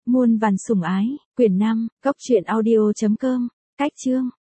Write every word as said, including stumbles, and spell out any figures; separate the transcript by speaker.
Speaker 1: Muôn vàn sủng ái, quyển năm, cốc truyện audio chấm com, cách chương.